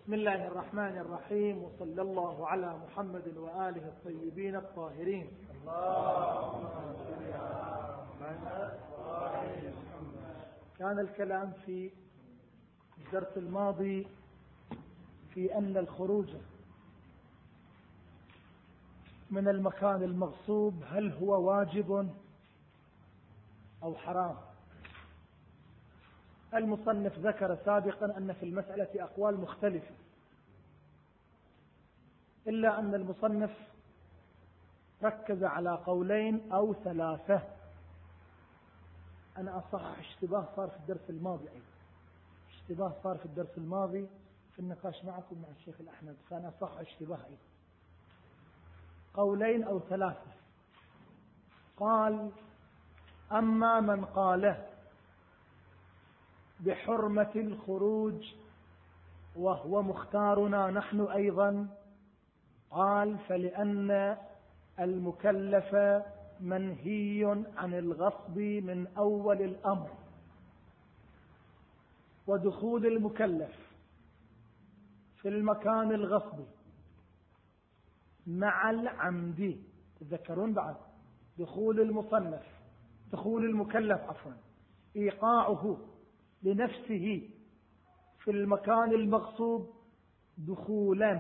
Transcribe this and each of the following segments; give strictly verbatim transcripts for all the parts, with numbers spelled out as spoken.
بسم الله الرحمن الرحيم، وصلى الله على محمد وآله الطيبين الطاهرين. كان الكلام في الدرس الماضي في أن الخروج من المكان المغصوب هل هو واجب أو حرام. المصنف ذكر سابقا أن في المسألة أقوال مختلفة، إلا أن المصنف ركز على قولين أو ثلاثة. أنا أصحح اشتباه صار في الدرس الماضي، أيضا اشتباه صار في الدرس الماضي في النقاش معكم مع الشيخ الأحمد، فأنا أصحح اشتباه أيضا. قولين أو ثلاثة. قال: أما من قاله بحرمة الخروج وهو مختارنا نحن أيضا، قال: فلأن المكلف منهي عن الغصب من أول الأمر، ودخول المكلف في المكان الغصب مع العمد. تذكرون بعد دخول المصنف دخول المكلف عفوا إيقاعه لنفسه في المكان المغصوب دخولا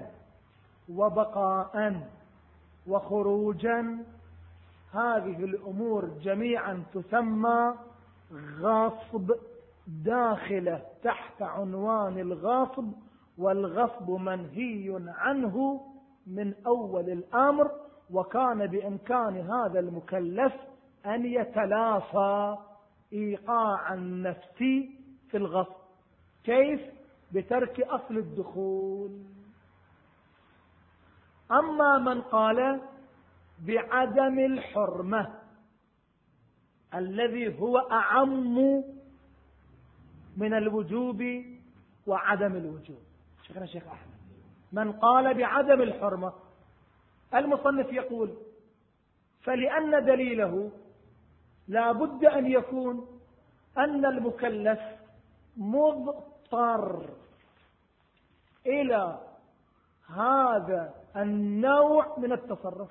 وبقاء وخروجا، هذه الأمور جميعا تسمى غصب، داخلة تحت عنوان الغصب، والغصب منهي عنه من أول الأمر. وكان بإمكان هذا المكلف أن يتلافى إيقاع النفس في الغصب. كيف؟ بترك أصل الدخول. أما من قال بعدم الحرمة الذي هو أعم من الوجوب وعدم الوجوب، شيخنا شيخ أحمد، من قال بعدم الحرمة، المصنف يقول: فلأن دليله لا بد أن يكون أن المكلف مضطر إلى هذا النوع من التصرف.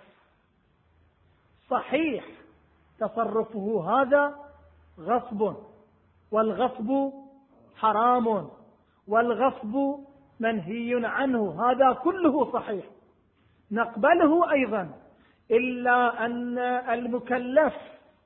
صحيح تصرفه هذا غصب، والغصب حرام، والغصب منهي عنه، هذا كله صحيح نقبله أيضا، إلا أن المكلف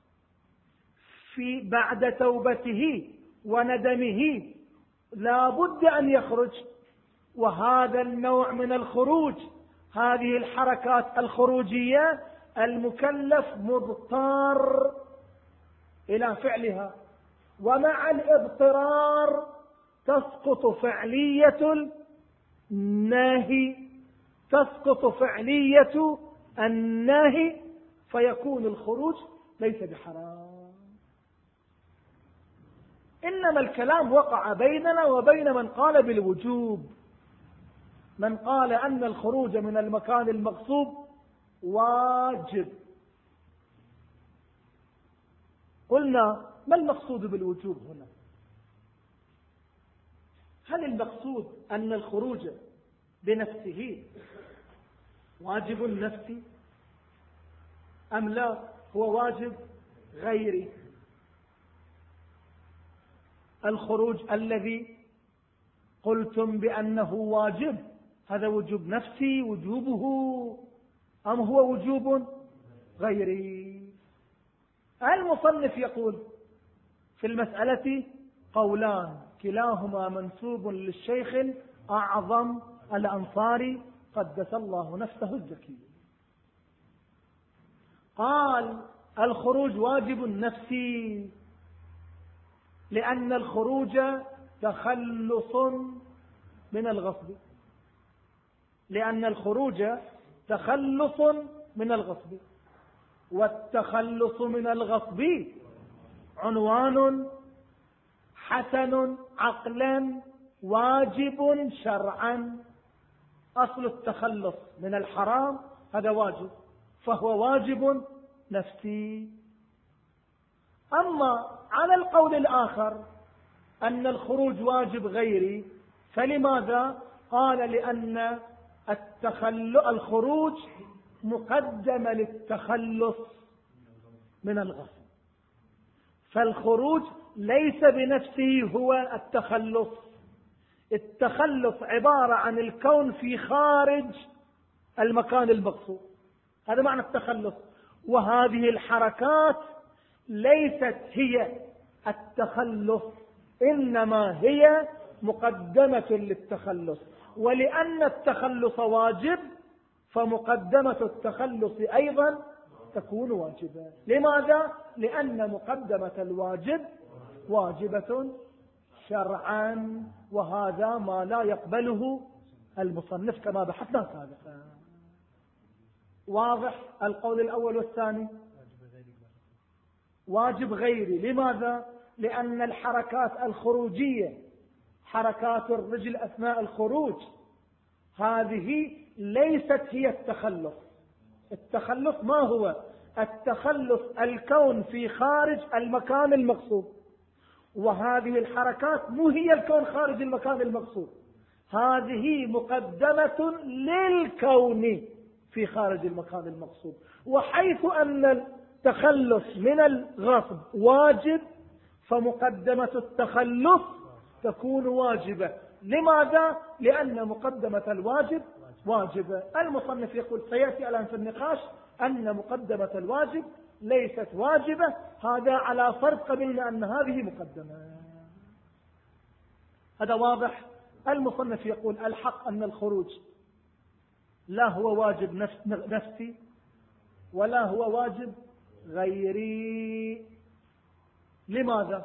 في بعد توبته وندمه لا بد أن يخرج، وهذا النوع من الخروج، هذه الحركات الخروجية، المكلف مضطر إلى فعلها، ومع الاضطرار تسقط فعلية النهي تسقط فعلية النهي فيكون الخروج ليس بحرام. إنما الكلام وقع بيننا وبين من قال بالوجوب، من قال أن الخروج من المكان المغصوب واجب. قلنا: ما المقصود بالوجوب هنا؟ هل المقصود أن الخروج بنفسه واجب نفسي أم لا هو واجب غيري؟ الخروج الذي قلتم بأنه واجب هذا وجوب نفسي وجوبه أم هو وجوب غيري؟ المصنف يقول في المسألة قولان كلاهما منسوب للشيخ الأعظم الأنصاري قدس الله نفسه الزكي. قال: الخروج واجب نفسي لأن الخروج تخلص من الغصب، لأن الخروج تخلص من الغصب، والتخلص من الغصب عنوان حسن عقلا واجب شرعا. أصل التخلص من الحرام هذا واجب، فهو واجب نفسي. أما على القول الآخر أن الخروج واجب غيري، فلماذا؟ قال لأن التخلص الخروج مقدم للتخلص من الغصب، فالخروج ليس بنفسه هو التخلص. التخلص عبارة عن الكون في خارج المكان المقصود، هذا معنى التخلص. وهذه الحركات ليست هي التخلص، إنما هي مقدمة للتخلص. ولأن التخلص واجب فمقدمة التخلص أيضا تكون واجبة. لماذا؟ لأن مقدمة الواجب واجبة شرعا، وهذا ما لا يقبله المصنف كما بحثنا سابقا. واضح القول الأول والثاني؟ واجب غيري. لماذا؟ لأن الحركات الخروجية، حركات الرجل أثناء الخروج، هذه ليست هي التخلص. التخلص ما هو؟ التخلص الكون في خارج المكان المقصود، وهذه الحركات مو هي الكون خارج المكان المقصود، هذه مقدمة للكون في خارج المكان المقصود. وحيث أن التخلص من الغصب واجب فمقدمة التخلص تكون واجبة. لماذا؟ لأن مقدمة الواجب واجبة. المصنف يقول سيأتي الآن في النقاش أن مقدمة الواجب ليست واجبة، هذا على فرق بين أن هذه مقدمة. هذا واضح. المصنف يقول الحق أن الخروج لا هو واجب نفسي ولا هو واجب غيري. لماذا؟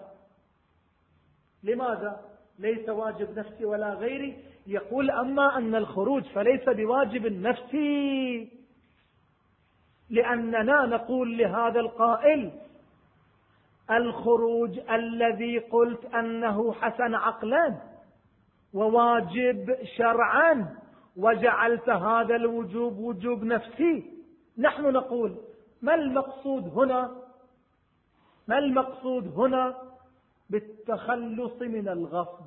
لماذا ليس واجب نفسي ولا غيري؟ يقول أما أن الخروج فليس بواجب نفسي، لأننا نقول لهذا القائل الخروج الذي قلت أنه حسن عقلا وواجب شرعا وجعلت هذا الوجوب وجوب نفسي، نحن نقول ما المقصود هنا؟ ما المقصود هنا بالتخلص من الغصب؟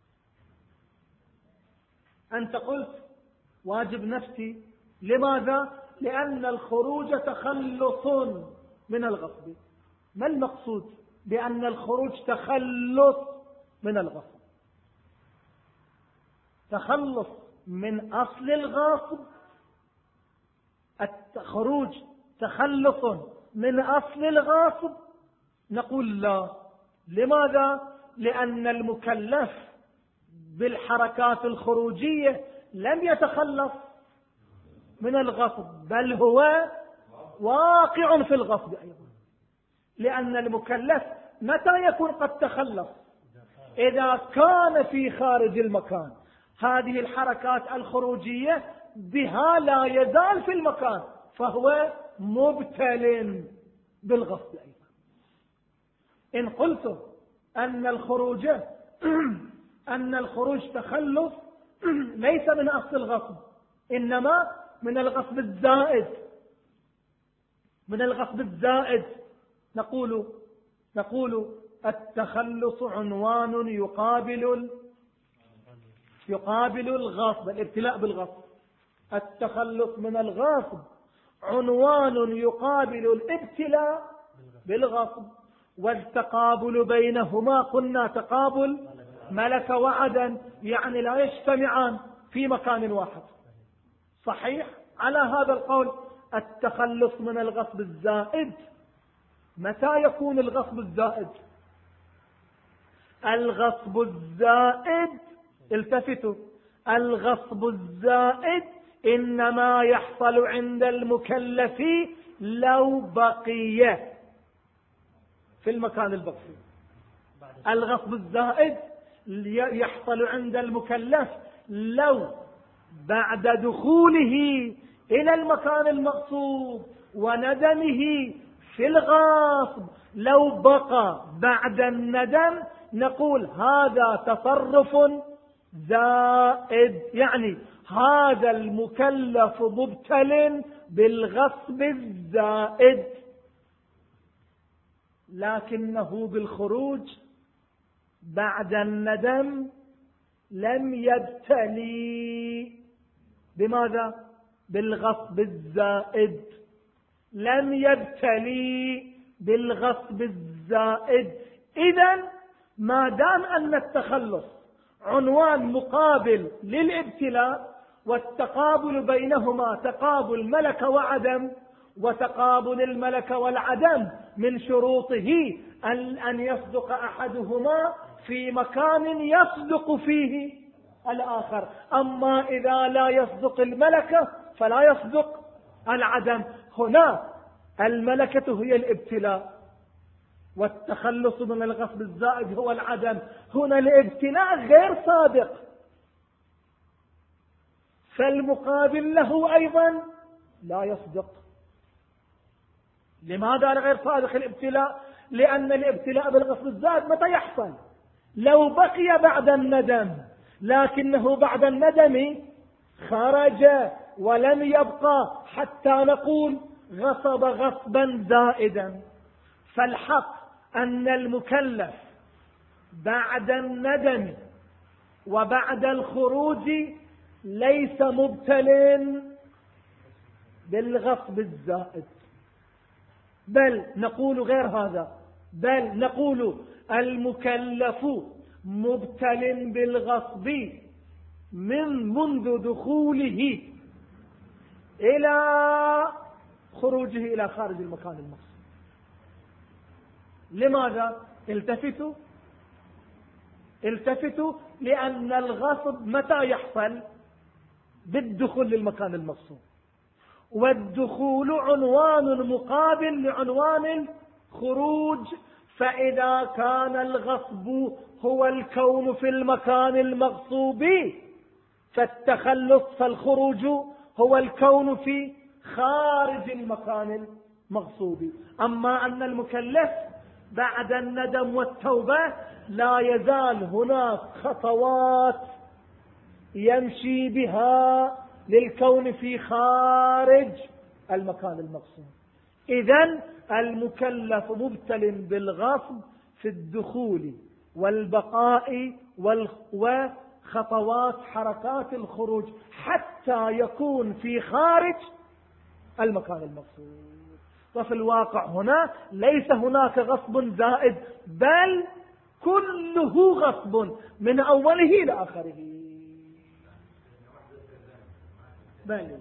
أنت قلت واجب نفسي. لماذا؟ لأن الخروج تخلص من الغصب. ما المقصود بأن الخروج تخلص من الغصب؟ تخلص من أصل الغصب، الخروج تخلص من أصل الغصب؟ نقول لا. لماذا؟ لأن المكلف بالحركات الخروجية لم يتخلص من الغصب، بل هو واقع في الغصب أيضا. لأن المكلف متى يكون قد تخلص؟ إذا كان في خارج المكان. هذه الحركات الخروجية بها لا يزال في المكان، فهو مبتل بالغصب أيضا. إن قلت أن الخروج أن الخروج تخلص ليس من أصل الغصب، إنما من الغصب الزائد، من الغصب الزائد، نقول نقول التخلص عنوان يقابل يقابل الغصب، الابتلاء بالغصب. التخلص من الغصب عنوان يقابل الابتلاء بالغصب، والتقابل بينهما قلنا تقابل ملك وعدن، يعني لا يجتمعان في مكان واحد. صحيح؟ على هذا القول التخلص من الغصب الزائد، متى يكون الغصب الزائد؟ الغصب الزائد، التفتوا، الغصب الزائد إنما يحصل عند المكلف لو بقي في المكان البقي. الغصب الزائد يحصل عند المكلف لو بعد دخوله إلى المكان المقصود وندمه في الغصب، لو بقى بعد الندم نقول هذا تصرف زائد، يعني هذا المكلف مبتل بالغصب الزائد، لكنه بالخروج بعد الندم لم يبتلي بماذا؟ بالغصب الزائد. لم يبتلي بالغصب الزائد. إذن ما دام أن التخلص عنوان مقابل للابتلاء، والتقابل بينهما تقابل ملكة وعدم، وتقابل الملكة والعدم من شروطه أن يصدق أحدهما في مكان يصدق فيه الآخر. أما إذا لا يصدق الملكة فلا يصدق العدم. هنا الملكة هي الابتلاء، والتخلص من الغصب الزائد هو العدم. هنا الابتلاء غير صادق، فالمقابل له أيضا لا يصدق. لماذا غير صادق الابتلاء؟ لأن الابتلاء بالغصب الزائد متى يحصل؟ لو بقي بعد الندم، لكنه بعد الندم خرج ولم يبقى حتى نقول غصب غصبا زائدا. فالحق أن المكلف بعد الندم وبعد الخروج ليس مبتل بالغصب الزائد، بل نقول غير هذا، بل نقول المكلف مبتل بالغصب من منذ دخوله إلى خروجه إلى خارج المكان المقصود. لماذا؟ التفتوا التفتوا لأن الغصب متى يحصل؟ بالدخول للمكان المقصود، والدخول عنوان مقابل لعنوان الخروج. فإذا كان الغصب هو الكون في المكان المغصوب، فالتخلص فالخروج هو الكون في خارج المكان المغصوب. أما أن المكلف بعد الندم والتوبة لا يزال هناك خطوات يمشي بها للكون في خارج المكان المقصود. إذن المكلف مبتل بالغصب في الدخول والبقاء وخطوات حركات الخروج حتى يكون في خارج المكان المقصود. وفي الواقع هنا ليس هناك غصب زائد، بل كله غصب من أوله إلى آخره. بل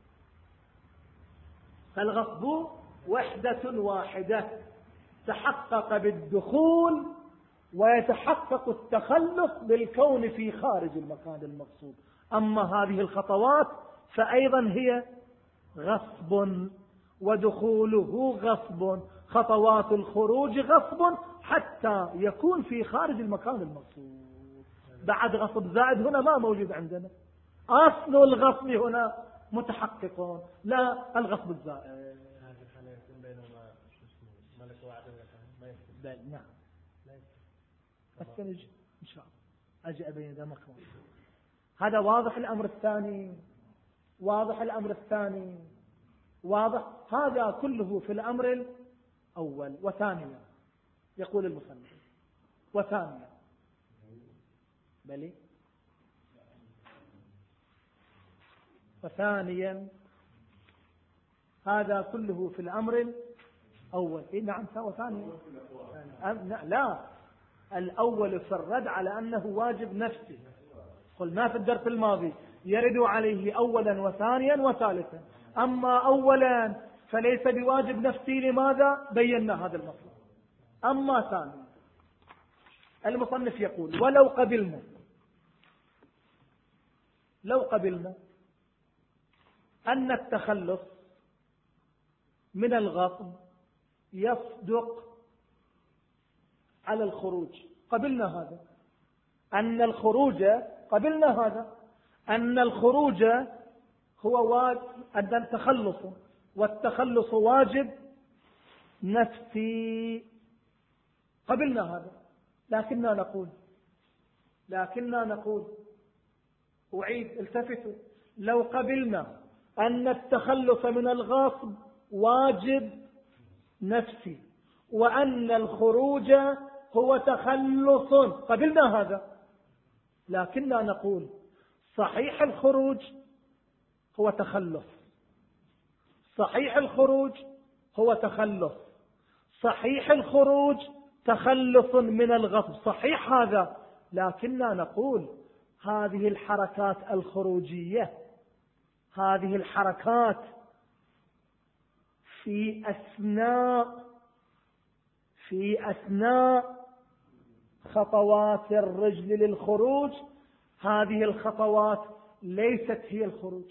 فالغصب وحدة واحدة تحقق بالدخول، ويتحقق التخلص بالكون في خارج المكان المقصود. أما هذه الخطوات فأيضا هي غصب، ودخوله غصب، خطوات الخروج غصب حتى يكون في خارج المكان المقصود. بعد غصب زائد هنا ما موجود عندنا. أصل الغصب هنا متحقق، لا الغصب الزائد. نعم أستنج إن شاء الله أجي أبين ذا مكان. هذا واضح. الأمر الثاني واضح الأمر الثاني واضح. هذا كله في الأمر الأول. وثانيا يقول المصنف وثانيا بلي وثانيا هذا كله في الأمر الأول. إيه نعم وثانيا لا الأول في الرد على أنه واجب نفسي. قلنا في الدرس الماضي يرد عليه أولا وثانيا وثالثا. أما أولا فليس بواجب نفسي. لماذا؟ بينا هذا المطلب. أما ثانيا المصنف يقول ولو قبلنا لو قبلنا أن التخلص من الغصب يصدق على الخروج، قبلنا هذا أن الخروج قبلنا هذا أن الخروج هو واجب، أن التخلص والتخلص واجب نفسي، قبلنا هذا. لكننا نقول لكننا نقول أعيد التفتوا لو قبلنا أن التخلص من الغصب واجب نفسي، وأن الخروج هو تخلص، قبلنا هذا لكننا نقول صحيح الخروج هو تخلف، صحيح الخروج هو تخلف، صحيح الخروج تخلف من الغصب، صحيح هذا. لكننا نقول هذه الحركات الخروجية، هذه الحركات في أثناء في أثناء خطوات الرجل للخروج، هذه الخطوات ليست هي الخروج،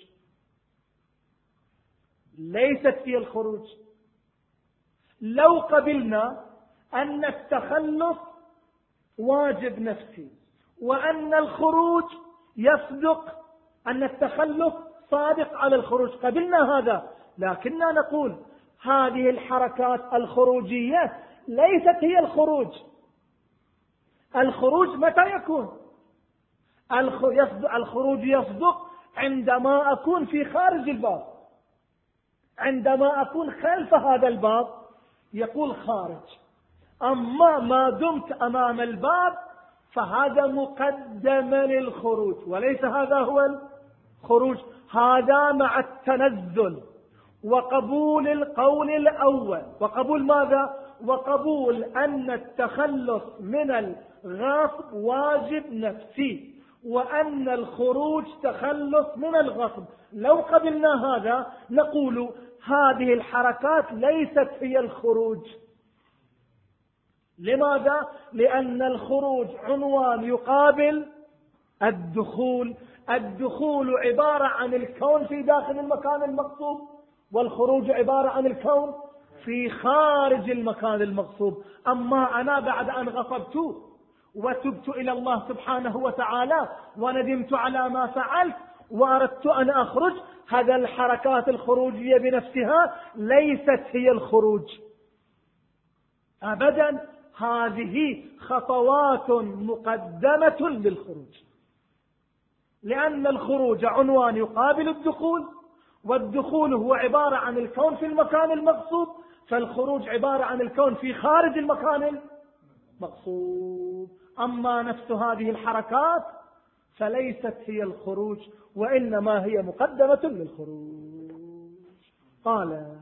ليست هي الخروج. لو قبلنا أن التخلف واجب نفسي وأن الخروج يصدق، أن التخلف صادق على الخروج، قبلنا هذا. لكننا نقول هذه الحركات الخروجية ليست هي الخروج. الخروج متى يكون؟ الخروج يصدق عندما أكون في خارج الباب، عندما أكون خلف هذا الباب يقول خارج. أما ما دمت أمام الباب فهذا مقدمة للخروج وليس هذا هو الخروج. هذا مع التنزل وقبول القول الأول، وقبول ماذا؟ وقبول أن التخلص من الغصب واجب نفسي وأن الخروج تخلص من الغصب. لو قبلنا هذا نقول هذه الحركات ليست هي الخروج. لماذا؟ لأن الخروج عنوان يقابل الدخول. الدخول عبارة عن الكون في داخل المكان المغصوب، والخروج عبارة عن الكون في خارج المكان المغصوب. أما أنا بعد أن غصبت وتبت إلى الله سبحانه وتعالى وندمت على ما فعلت وأردت أن أخرج، هذا الحركات الخروجية بنفسها ليست هي الخروج أبدا. هذه خطوات مقدمة للخروج، لأن الخروج عنوان يقابل الدخول، والدخول هو عبارة عن الكون في المكان المغصوب، فالخروج عبارة عن الكون في خارج المكان المغصوب. أما نفس هذه الحركات فليست هي الخروج وإنما هي مقدمة للخروج. قال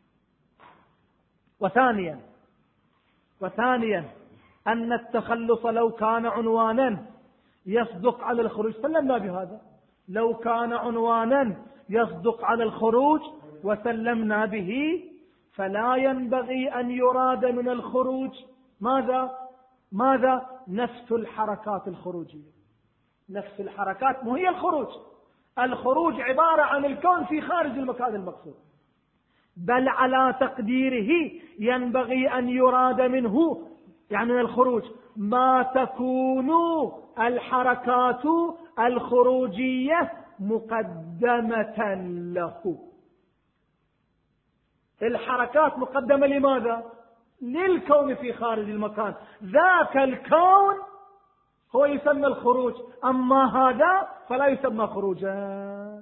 وثانيا وثانيا أن التخلص لو كان عنوانا يصدق على الخروج، سلمنا بهذا. لو كان عنوانا يصدق على الخروج وسلمنا به، فلا ينبغي أن يراد من الخروج ماذا؟ ماذا؟ نفس الحركات الخروجية. نفس الحركات مو هي الخروج. الخروج عبارة عن الكون في خارج المكان المقصود، بل على تقديره ينبغي أن يراد منه، يعني من الخروج، ما تكون الحركات الخروجية مقدمة له. الحركات مقدمة لماذا؟ للكون في خارج المكان. ذاك الكون هو يسمى الخروج، أما هذا فلا يسمى خروجا.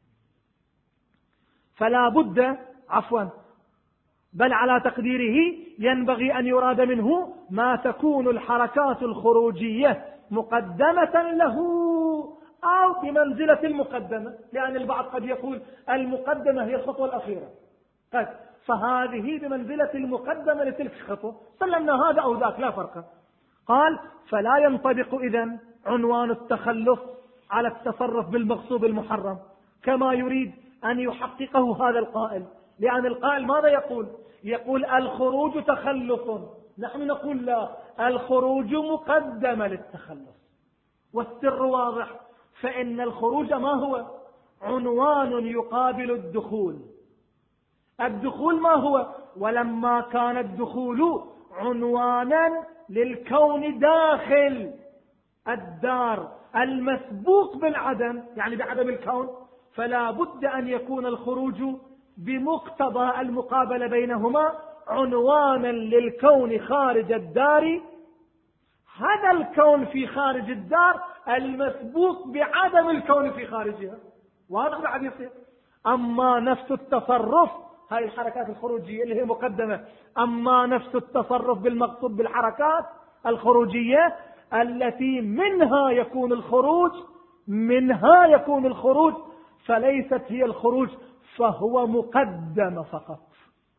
فلا بد عفوا بل على تقديره ينبغي أن يراد منه ما تكون الحركات الخروجية مقدمة له أو بمنزلة المقدمة، لأن البعض قد يقول المقدمة هي الخطوة الأخيرة، قد فهذه بمنزلة المقدمة لتلك الخطوة، سلمنا هذا أو ذاك لا فرق. قال فلا ينطبق إذن عنوان التخلف على التصرف بالمغصوب المحرم كما يريد أن يحققه هذا القائل، لأن القائل ماذا يقول؟ يقول الخروج تخلف، نحن نقول لا، الخروج مقدمة للتخلف. والسر واضح، فإن الخروج ما هو؟ عنوان يقابل الدخول. الدخول ما هو؟ ولما كان الدخول عنوانا للكون داخل الدار المسبوق بالعدم، يعني بعدم الكون، فلا بد أن يكون الخروج بمقتضى المقابلة بينهما عنوانا للكون خارج الدار، هذا الكون في خارج الدار المسبوق بعدم الكون في خارجها. واضح بعد يصير. أما نفس التصرف، هاي الحركات الخروجية اللي هي مقدمة، أما نفس التصرف بالمقصود بالحركات الخروجية التي منها يكون الخروج منها يكون الخروج فليست هي الخروج، فهو مقدمة فقط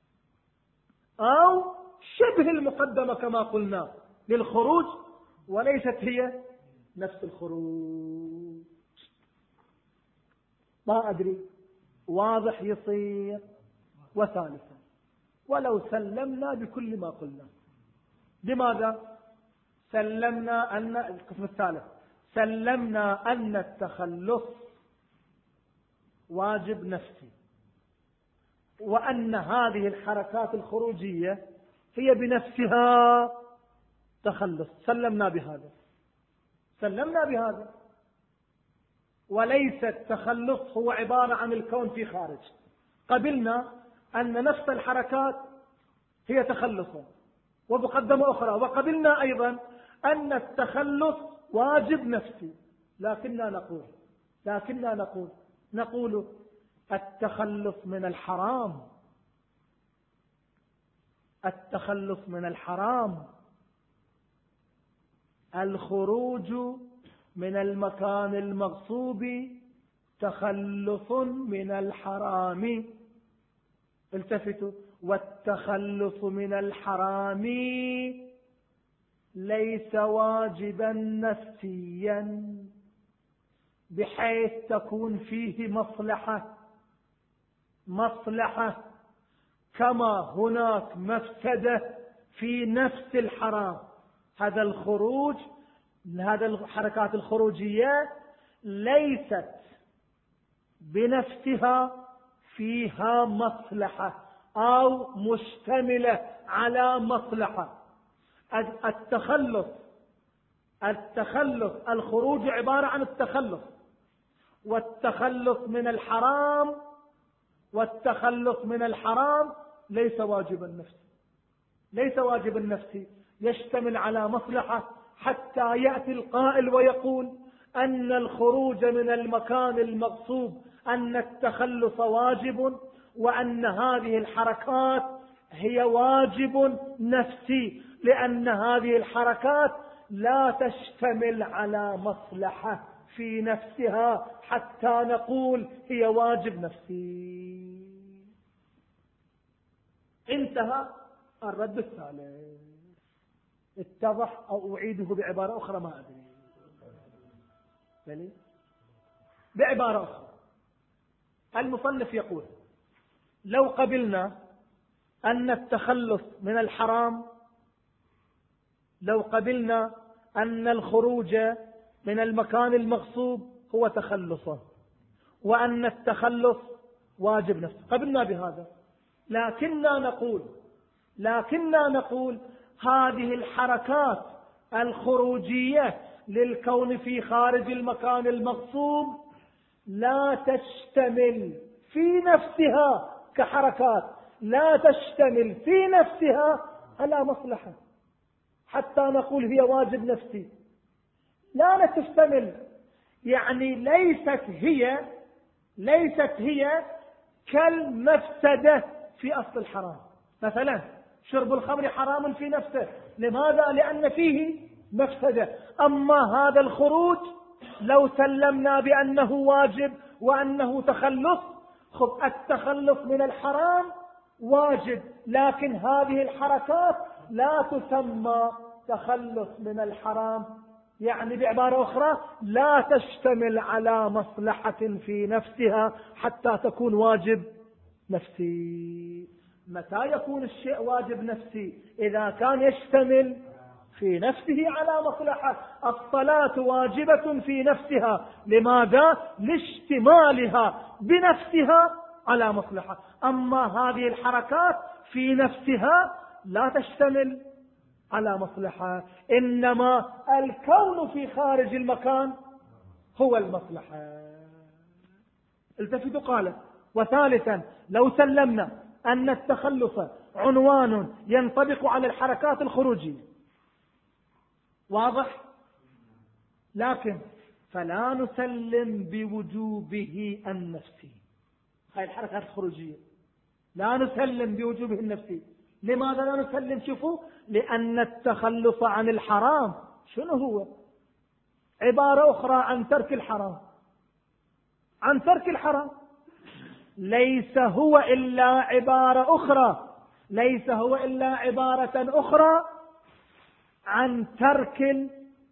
أو شبه المقدمة كما قلنا للخروج، وليست هي نفس الخروج. ما أدري واضح يصير. وثالثا ولو سلمنا بكل ما قلنا. لماذا سلمنا أن القسم الثالث سلمنا أن التخلص واجب نفسي، وأن هذه الحركات الخروجية هي بنفسها تخلص. سلمنا بهذا سلمنا بهذا وليس التخلص هو عبارة عن الكون في خارج. قبلنا أن نفس الحركات هي تخلص ومقدمة أخرى، وقبلنا أيضا أن التخلص واجب نفسي. لكننا نقول لكننا نقول نقول التخلص من الحرام التخلص من الحرام الخروج من المكان المغصوب تخلص من الحرام. التفتوا. والتخلص من الحرام ليس واجبا نفسيا بحيث تكون فيه مصلحة مصلحة كما هناك مفسدة في نفس الحرام. هذا الخروج هذا الحركات الخروجية ليست بنفسها فيها مصلحة أو مشتملة على مصلحة. التخلص التخلص الخروج عبارة عن التخلص، والتخلص من الحرام والتخلص من الحرام ليس واجبا نفسي ليس واجبا نفسي يشتمل على مصلحة، حتى يأتي القائل ويقول أن الخروج من المكان المغصوب أن التخلص واجب، وأن هذه الحركات هي واجب نفسي، لأن هذه الحركات لا تشتمل على مصلحة في نفسها حتى نقول هي واجب نفسي. انتهى الرد الثالث. اتضح أو أعيده بعبارة أخرى؟ ما أدري. بلي بعبارة أخرى المصنف يقول لو قبلنا أن التخلص من الحرام لو قبلنا أن الخروج من المكان المغصوب هو تخلصه، وأن التخلص واجب نفسه، قبلنا بهذا. لكننا نقول لكننا نقول هذه الحركات الخروجية للكون في خارج المكان المغصوب لا تشتمل في نفسها كحركات لا تشتمل في نفسها على مصلحة حتى نقول هي واجب نفسي. لا تشتمل، يعني ليست هي ليست هي كالمفسدة في أصل الحرام. مثلا شرب الخمر حرام في نفسه، لماذا؟ لأن فيه مفسدة. أما هذا الخروج لو سلمنا بأنه واجب وأنه تخلص، خب التخلص من الحرام واجب، لكن هذه الحركات لا تسمى تخلص من الحرام، يعني بعبارة أخرى لا تشتمل على مصلحة في نفسها حتى تكون واجب نفسي. متى يكون الشيء واجب نفسي؟ إذا كان يشتمل في نفسه على مصلحة. الصلاة واجبة في نفسها، لماذا؟ لاشتمالها بنفسها على مصلحة. أما هذه الحركات في نفسها لا تشتمل على مصلحة، إنما الكون في خارج المكان هو المصلحة. التفتوا. قال وثالثا لو سلمنا أن التخلص عنوان ينطبق على الحركات الخروجية، واضح؟ لكن فلا نسلم بوجوبه النفسي. هاي الحركات الخروجية لا نسلم بوجوبه النفسي. لماذا لا نسلم؟ شوفوا، لأن التخلص عن الحرام شنو هو؟ عبارة أخرى عن ترك الحرام، عن ترك الحرام. ليس هو إلا عبارة أخرى، ليس هو إلا عبارة أخرى عن ترك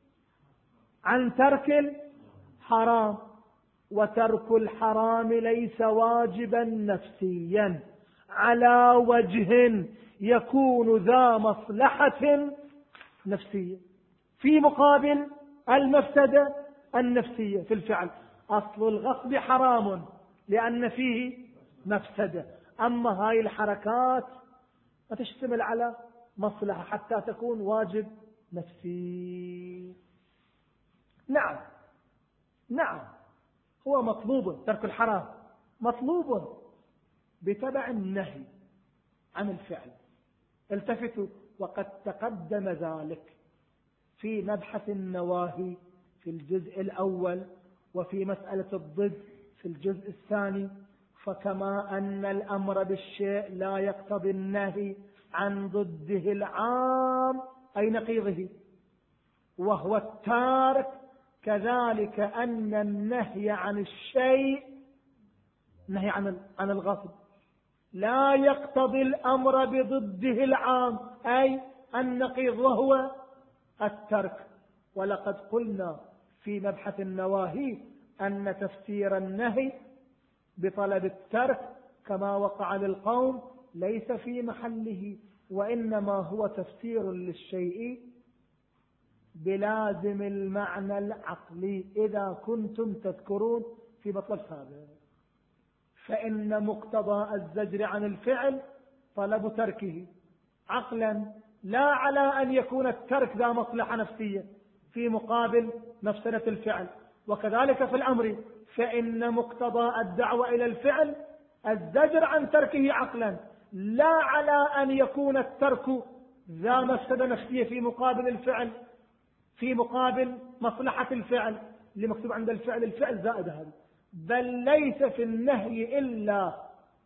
عن ترك الحرام. وترك الحرام ليس واجبا نفسيا على وجه يكون ذا مصلحة نفسية في مقابل المفسدة النفسية في الفعل. أصل الغصب حرام لأن فيه مفسدة، أما هاي الحركات ما تشتمل على مصلحة حتى تكون واجب نفسي. نعم نعم هو مطلوب، ترك الحرام مطلوب بتبع النهي عن الفعل. التفتوا، وقد تقدم ذلك في مبحث النواهي في الجزء الأول، وفي مسألة الضد في الجزء الثاني. فكما أن الأمر بالشيء لا يقتضي النهي عن ضده العام أي نقيضه وهو التارك، كذلك أن النهي عن الشيء، النهي عن عن الغصب، لا يقتضي الأمر بضده العام أي النقيض وهو الترك. ولقد قلنا في مبحث النواهي أن تفسير النهي بطلب الترك كما وقع للقوم ليس في محله، وإنما هو تفسير للشيء بلازم المعنى العقلي. إذا كنتم تذكرون في مطلب سابق، فإن مقتضى الزجر عن الفعل طلب تركه عقلا، لا على أن يكون الترك ذا مصلحة نفسية في مقابل مفسدة الفعل. وكذلك في الأمر، فإن مقتضى الدعوة إلى الفعل الزجر عن تركه عقلا، لا على أن يكون الترك ذا مفسدة نفسية في مقابل الفعل، في مقابل مصلحة الفعل اللي مكتوب عند الفعل الفعل زائد هذا. بل ليس في النهي إلا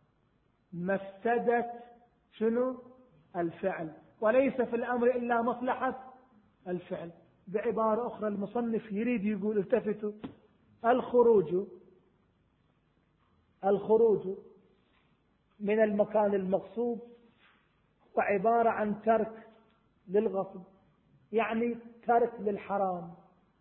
مفسدة شنو الفعل، وليس في الأمر إلا مصلحة الفعل. بعبارة أخرى المصنف يريد يقول التفتوا، الخروج الخروج من المكان المغصوب وعبارة عن ترك للغصب، يعني ترك للحرام،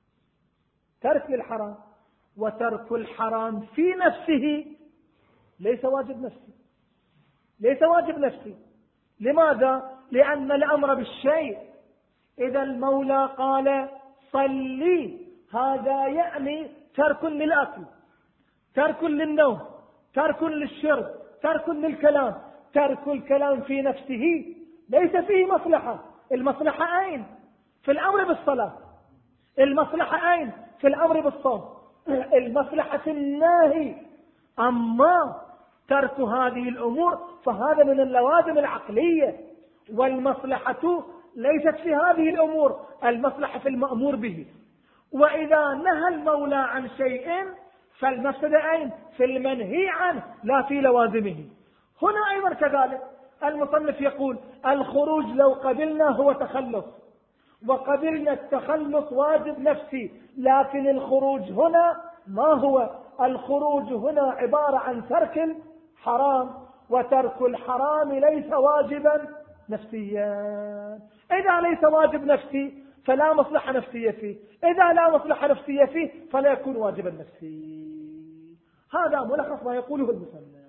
ترك للحرام. وترك الحرام في نفسه ليس واجب نفسي، ليس واجب نفسي. لماذا؟ لأن الأمر بالشيء إذا المولى قال صلي، هذا يعني ترك للأكل، ترك للنوم، ترك للشرب، ترك للكلام. ترك الكلام في نفسه ليس فيه مصلحة. المصلحة أين؟ في الأمر بالصلاة. المصلحة أين؟ في الأمر بالصوم. المصلحة في الناهي. أما ترك هذه الأمور فهذا من اللوازم العقلية، والمصلحة ليست في هذه الأمور، المصلحة في المأمور به. وإذا نهى المولى عن شيء فالمفسدة أين؟ في المنهي عنه لا في لوازمه. هنا أيضا كذلك المصنف يقول الخروج لو قبلنا هو تخلص، وقبلنا التخلص واجب نفسي، لكن الخروج هنا ما هو؟ الخروج هنا عبارة عن ترك الحرام، وترك الحرام ليس واجبا نفسيا. إذا ليس واجب نفسي فلا مصلحة نفسية فيه، إذا لا مصلحة نفسية فيه فلا يكون واجبا نفسي. هذا ملخص ما يقوله المصنف.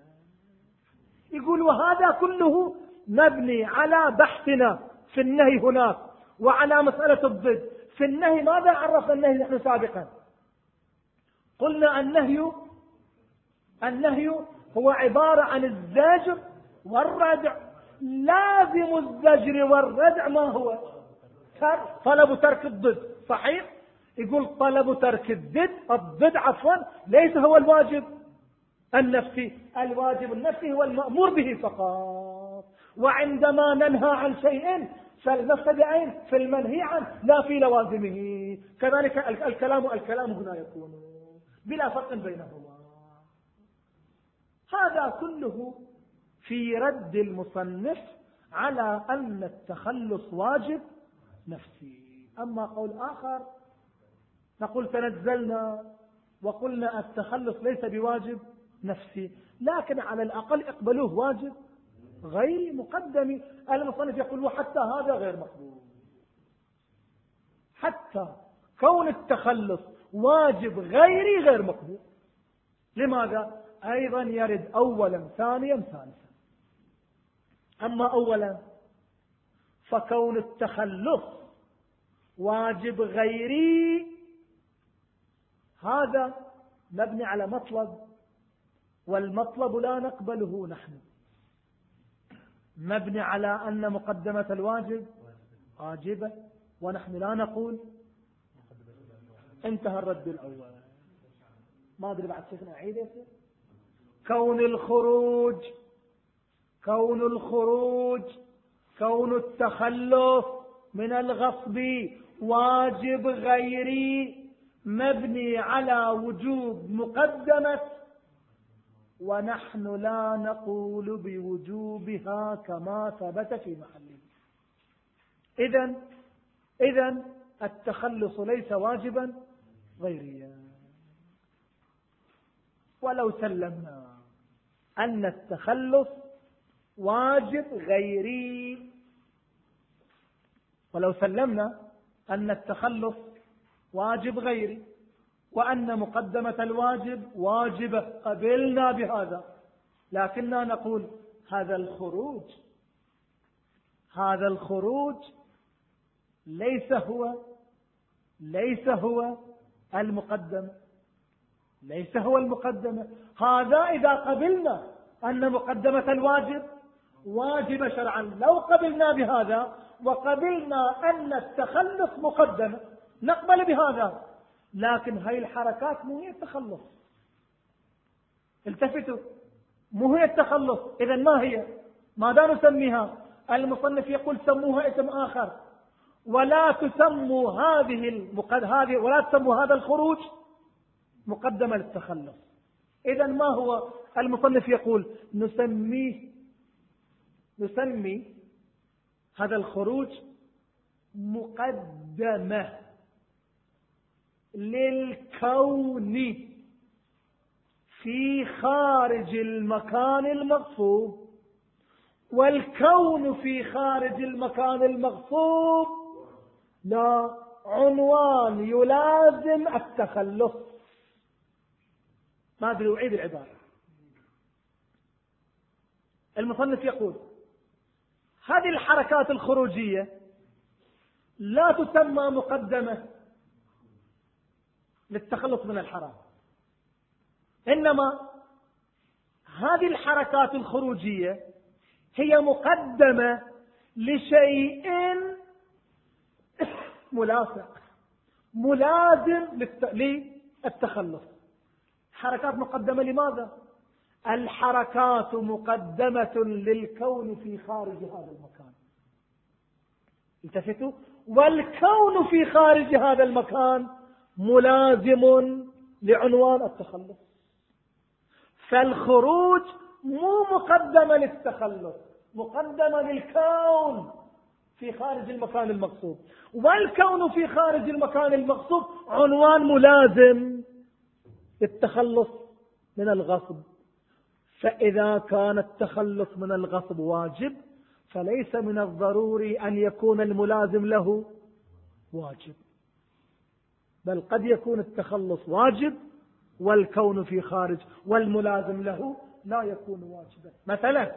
يقول وهذا كله مبني على بحثنا في النهي هناك وعلى مسألة الضد. في النهي ماذا عرفنا النهي نحن سابقا؟ قلنا النهي النهي هو عبارة عن الزجر والردع. لازم الزجر والردع ما هو؟ طلب ترك الضد. صحيح؟ يقول طلب ترك الضد الضد عفوا ليس هو الواجب النفسي، الواجب النفسي هو المأمور به فقط. وعندما ننهى عن شيء فالمفسدة أين؟ في المنهي عنه لا في لوازمه. كذلك الكلام الكلام هنا يكون بلا فرق بينهما. هذا كله في رد المصنف على أن التخلص واجب نفسي. أما قول آخر نقول تنزلنا وقلنا التخلص ليس بواجب نفسي، لكن على الأقل اقبلوه واجب غير مقدم. المصنف يقول وحتى هذا غير مقبول، حتى كون التخلص واجب غيري غير مقبول. لماذا؟ أيضا يرد أولا ثانيا ثالثا. أما أولا فكون التخلص واجب غيري هذا مبني على مطلب، والمطلب لا نقبله نحن، مبني على أن مقدمة الواجب واجبة، ونحن لا نقول. انتهى الرد الأول. ما أدري بعد شيخنا أعيده. كون الخروج كون الخروج كون التخلص من الغصب واجب غيري مبني على وجوب مقدمة، ونحن لا نقول بوجوبها كما ثبت في محله. إذن إذن التخلص ليس واجبا غيريا. ولو سلمنا أن التخلص واجب غيري ولو سلمنا أن التخلص واجب غيري وأن مقدمة الواجب واجبة، قبلنا بهذا، لكننا نقول هذا الخروج هذا الخروج ليس هو ليس هو المقدم ليس هو المقدمة. هذا إذا قبلنا أن مقدمة الواجب واجب شرعا. لو قبلنا بهذا وقبلنا أن التخلص مقدم نقبل بهذا، لكن هاي الحركات مو هي التخلص. التفتوا، مو هي التخلص. إذن ما هي؟ ماذا نسميها؟ المصنف يقول سموها اسم آخر، ولا تسموا هذه المقد... هذه ولا تسموا هذا الخروج مقدمة للتخلص. إذن ما هو؟ المصنف يقول نسميه نسمي هذا الخروج مقدمة للكون في خارج المكان المغصوب، والكون في خارج المكان المغصوب لا عنوان يلازم التخلص. ما أدري أعيد العبارة. المصنف يقول هذه الحركات الخروجية لا تسمى مقدمة للتخلص من الحرام، إنما هذه الحركات الخروجية هي مقدمة لشيء ملاصق ملازم للتخلص. حركات مقدمة لماذا؟ الحركات مقدمة للكون في خارج هذا المكان. التفتوا، والكون في خارج هذا المكان ملازم لعنوان التخلص. فالخروج مو مقدمة للتخلص، مقدمة للكون في خارج المكان المقصود، والكون في خارج المكان المقصود عنوان ملازم للتخلص من الغصب. فإذا كان التخلص من الغصب واجب فليس من الضروري أن يكون الملازم له واجب، بل قد يكون التخلص واجب والكون في خارج والملازم له لا يكون واجبا. مثلا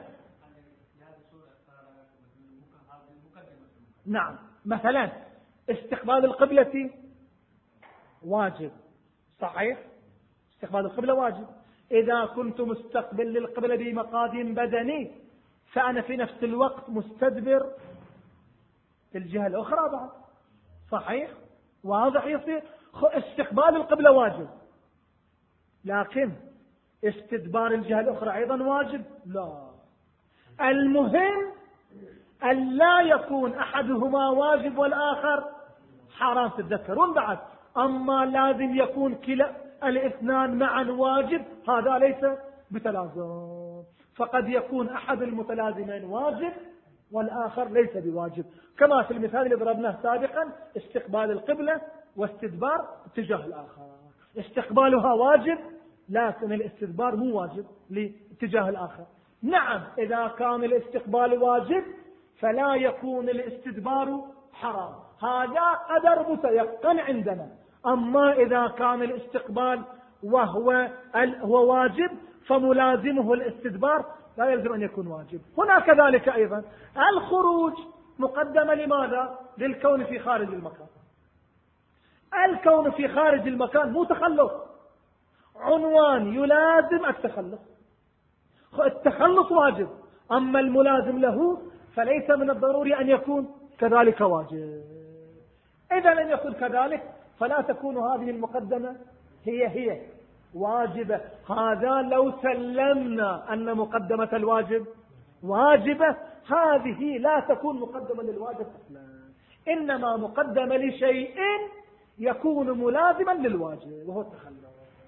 نعم مثلا استقبال القبلة واجب، صحيح، استقبال القبلة واجب. إذا كنت مستقبل للقبلة بمقادم بدني فأنا في نفس الوقت مستدبر في الجهة الأخرى بعد، صحيح، واضح. يصير استقبال القبلة واجب، لكن استدبار الجهة الأخرى أيضا واجب؟ لا. المهم أن لا يكون أحدهما واجب والآخر حرام. تتذكرون بعد، أما لازم يكون كلا الاثنان معا واجب، هذا ليس بتلازم. فقد يكون أحد المتلازمين واجب والآخر ليس بواجب، كما في المثال اللي ضربناه سابقا استقبال القبلة واستدبار اتجاه الآخر، استقبالها واجب لكن الاستدبار مو واجب لاتجاه الآخر. نعم إذا كان الاستقبال واجب فلا يكون الاستدبار حرام، هذا قدر متيقن عندنا. أما إذا كان الاستقبال وهو هو واجب فملازمه الاستدبار لا يلزم أن يكون واجب. هنا كذلك أيضا الخروج مقدمة لماذا؟ للكون في خارج المكان. الكون في خارج المكان مو تخلص، عنوان يلازم التخلص، التخلص واجب، أما الملازم له فليس من الضروري أن يكون كذلك واجب. إذا لم يكن كذلك فلا تكون هذه المقدمة هي هي واجبة. هذا لو سلمنا أن مقدمة الواجب واجبة، هذه لا تكون مقدمة للواجب أصلا، إنما مقدمة لشيء يكون ملازما للواجب وهو التخلص.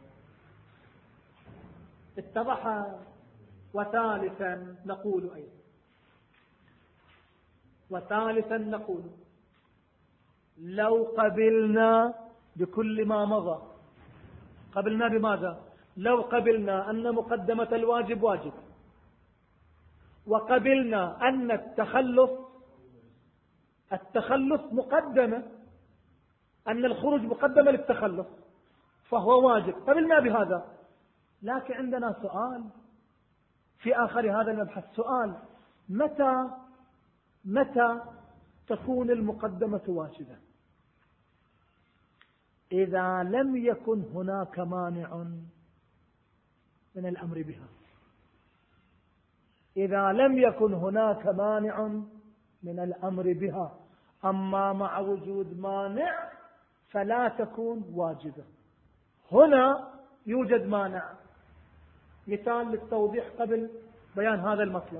اتضح؟ وثالثا نقول أيضا وثالثا نقول لو قبلنا بكل ما مضى، قبلنا بماذا؟ لو قبلنا أن مقدمة الواجب واجب، وقبلنا أن التخلص التخلص مقدمة، أن الخروج مقدمة للتخلص فهو واجب، قبلنا بهذا. لكن عندنا سؤال في آخر هذا المبحث، سؤال: متى متى تكون المقدمة واجبة؟ إذا لم يكن هناك مانع من الأمر بها، إذا لم يكن هناك مانع من الأمر بها. أما مع وجود مانع فلا تكون واجبة. هنا يوجد مانع، مثال للتوضيح قبل بيان هذا المطلب.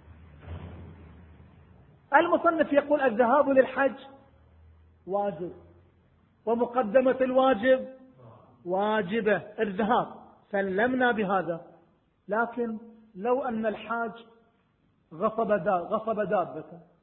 المصنف يقول الذهاب للحج واجب، ومقدمة الواجب واجبة الذهاب، سلمنا بهذا. لكن لو أن الحاج غصب غصب دابة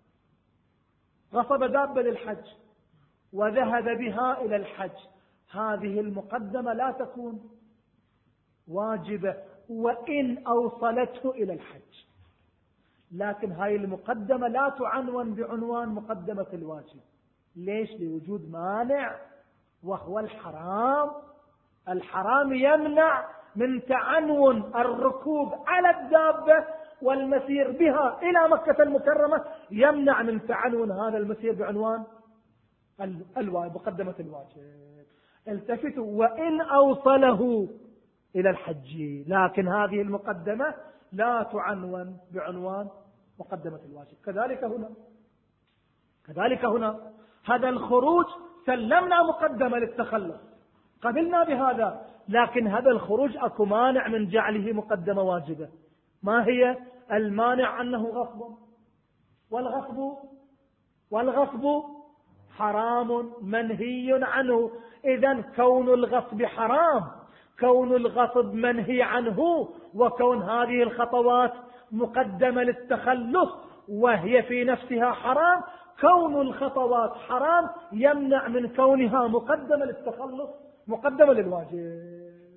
غصب دابة للحج وذهب بها إلى الحج، هذه المقدمة لا تكون واجبة وإن أوصلته إلى الحج، لكن هاي المقدمة لا تعنون بعنوان مقدمة الواجب. ليش؟ لوجود مانع وهو الحرام. الحرام يمنع من تعنون الركوب على الدابة والمسير بها إلى مكة المكرمة، يمنع من تعنون هذا المسير بعنوان مقدمة الواجب. التفتوا: وإن أوصله إلى الحج، لكن هذه المقدمة لا تعنون بعنوان مقدمة الواجب. كذلك هنا كذلك هنا هذا الخروج سلمنا مقدمة للتخلص، قبلنا بهذا، لكن هذا الخروج أكو مانع من جعله مقدمة واجبة. ما هي المانع؟ أنه غصب، والغصب والغصب حرام منهي عنه. إذن كون الغصب حرام، كون الغصب منهي عنه، وكون هذه الخطوات مقدمة للتخلص وهي في نفسها حرام، كون الخطوات حرام يمنع من كونها مقدمة للتخلص مقدمة للواجب.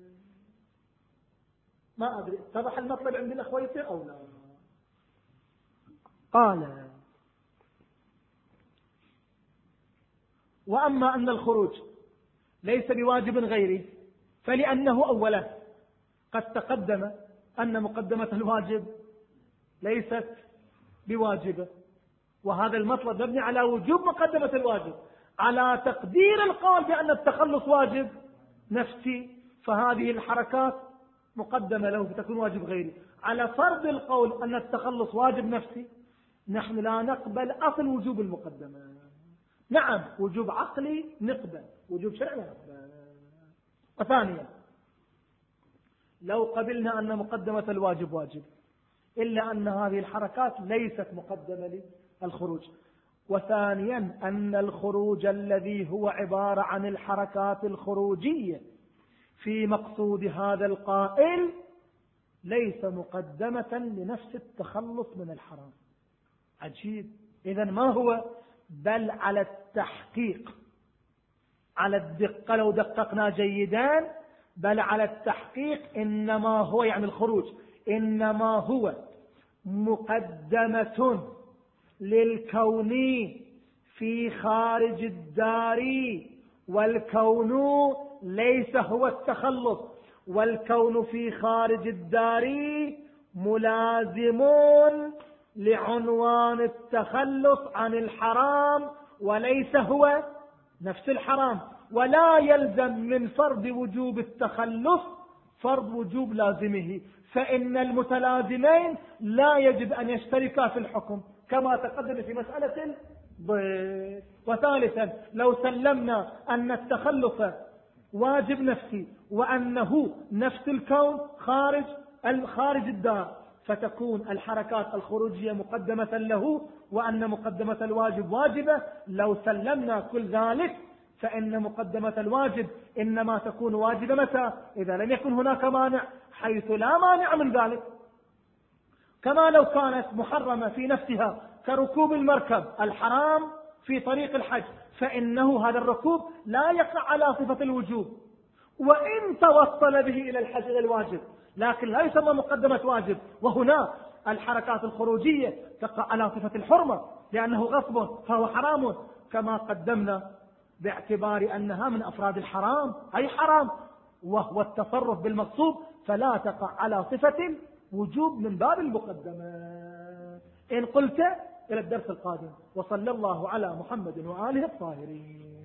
ما أدري اتضح المطلب عند الأخوة أو لا؟ قال: وأما أن الخروج ليس بواجب غيره فلأنه أولا قد تقدم أن مقدمة الواجب ليست بواجبة، وهذا المطلب مبني على وجوب مقدمة الواجب، على تقدير القول بأن التخلص واجب نفسي، فهذه الحركات مقدمة له فتكون واجب غيري. على فرض القول أن التخلص واجب نفسي، نحن لا نقبل أصل وجوب المقدمة. نعم وجوب عقلي نقبل، وجوب شرعي نقبل. وثانيا لو قبلنا أن مقدمة الواجب واجب، إلا أن هذه الحركات ليست مقدمة للخروج. وثانيا أن الخروج الذي هو عبارة عن الحركات الخروجية في مقصود هذا القائل ليس مقدمة لنفس التخلص من الحرام. عجيب. إذا ما هو؟ بل على التحقيق، على الدقة لو دققنا جيدا، بل على التحقيق إنما هو يعني الخروج إنما هو مقدمة للكون في خارج الدار، والكون ليس هو التخلص، والكون في خارج الدار ملازم لعنوان التخلص عن الحرام، وليس هو نفس الحرام. ولا يلزم من فرض وجوب التخلص فرض وجوب لازمه، فإن المتلازمين لا يجب أن يشتركا في الحكم كما تقدم في مسألة الضيف. وثالثا، لو سلمنا أن التخلص واجب نفسي وأنه نفس الكون خارج خارج الدار، فتكون الحركات الخروجية مقدمة له، وأن مقدمة الواجب واجبة. لو سلمنا كل ذلك فإن مقدمة الواجب إنما تكون واجبة متى؟ إذا لم يكن هناك مانع، حيث لا مانع من ذلك. كما لو كانت محرمة في نفسها كركوب المركب الحرام في طريق الحج، فإنه هذا الركوب لا يقع على صفة الوجوب، وإن توصل به إلى الحج إلى الواجب، لكن لا يسمى مقدمة واجب. وهنا الحركات الخروجية تقع على صفة الحرمة لأنه غصب فهو حرام، كما قدمنا، باعتبار أنها من أفراد الحرام أي حرام، وهو التصرف بالمغصوب، فلا تقع على صفة وجوب من باب المقدمة. إن قلت إلى الدرس القادم، وصلى الله على محمد وآله الطاهرين.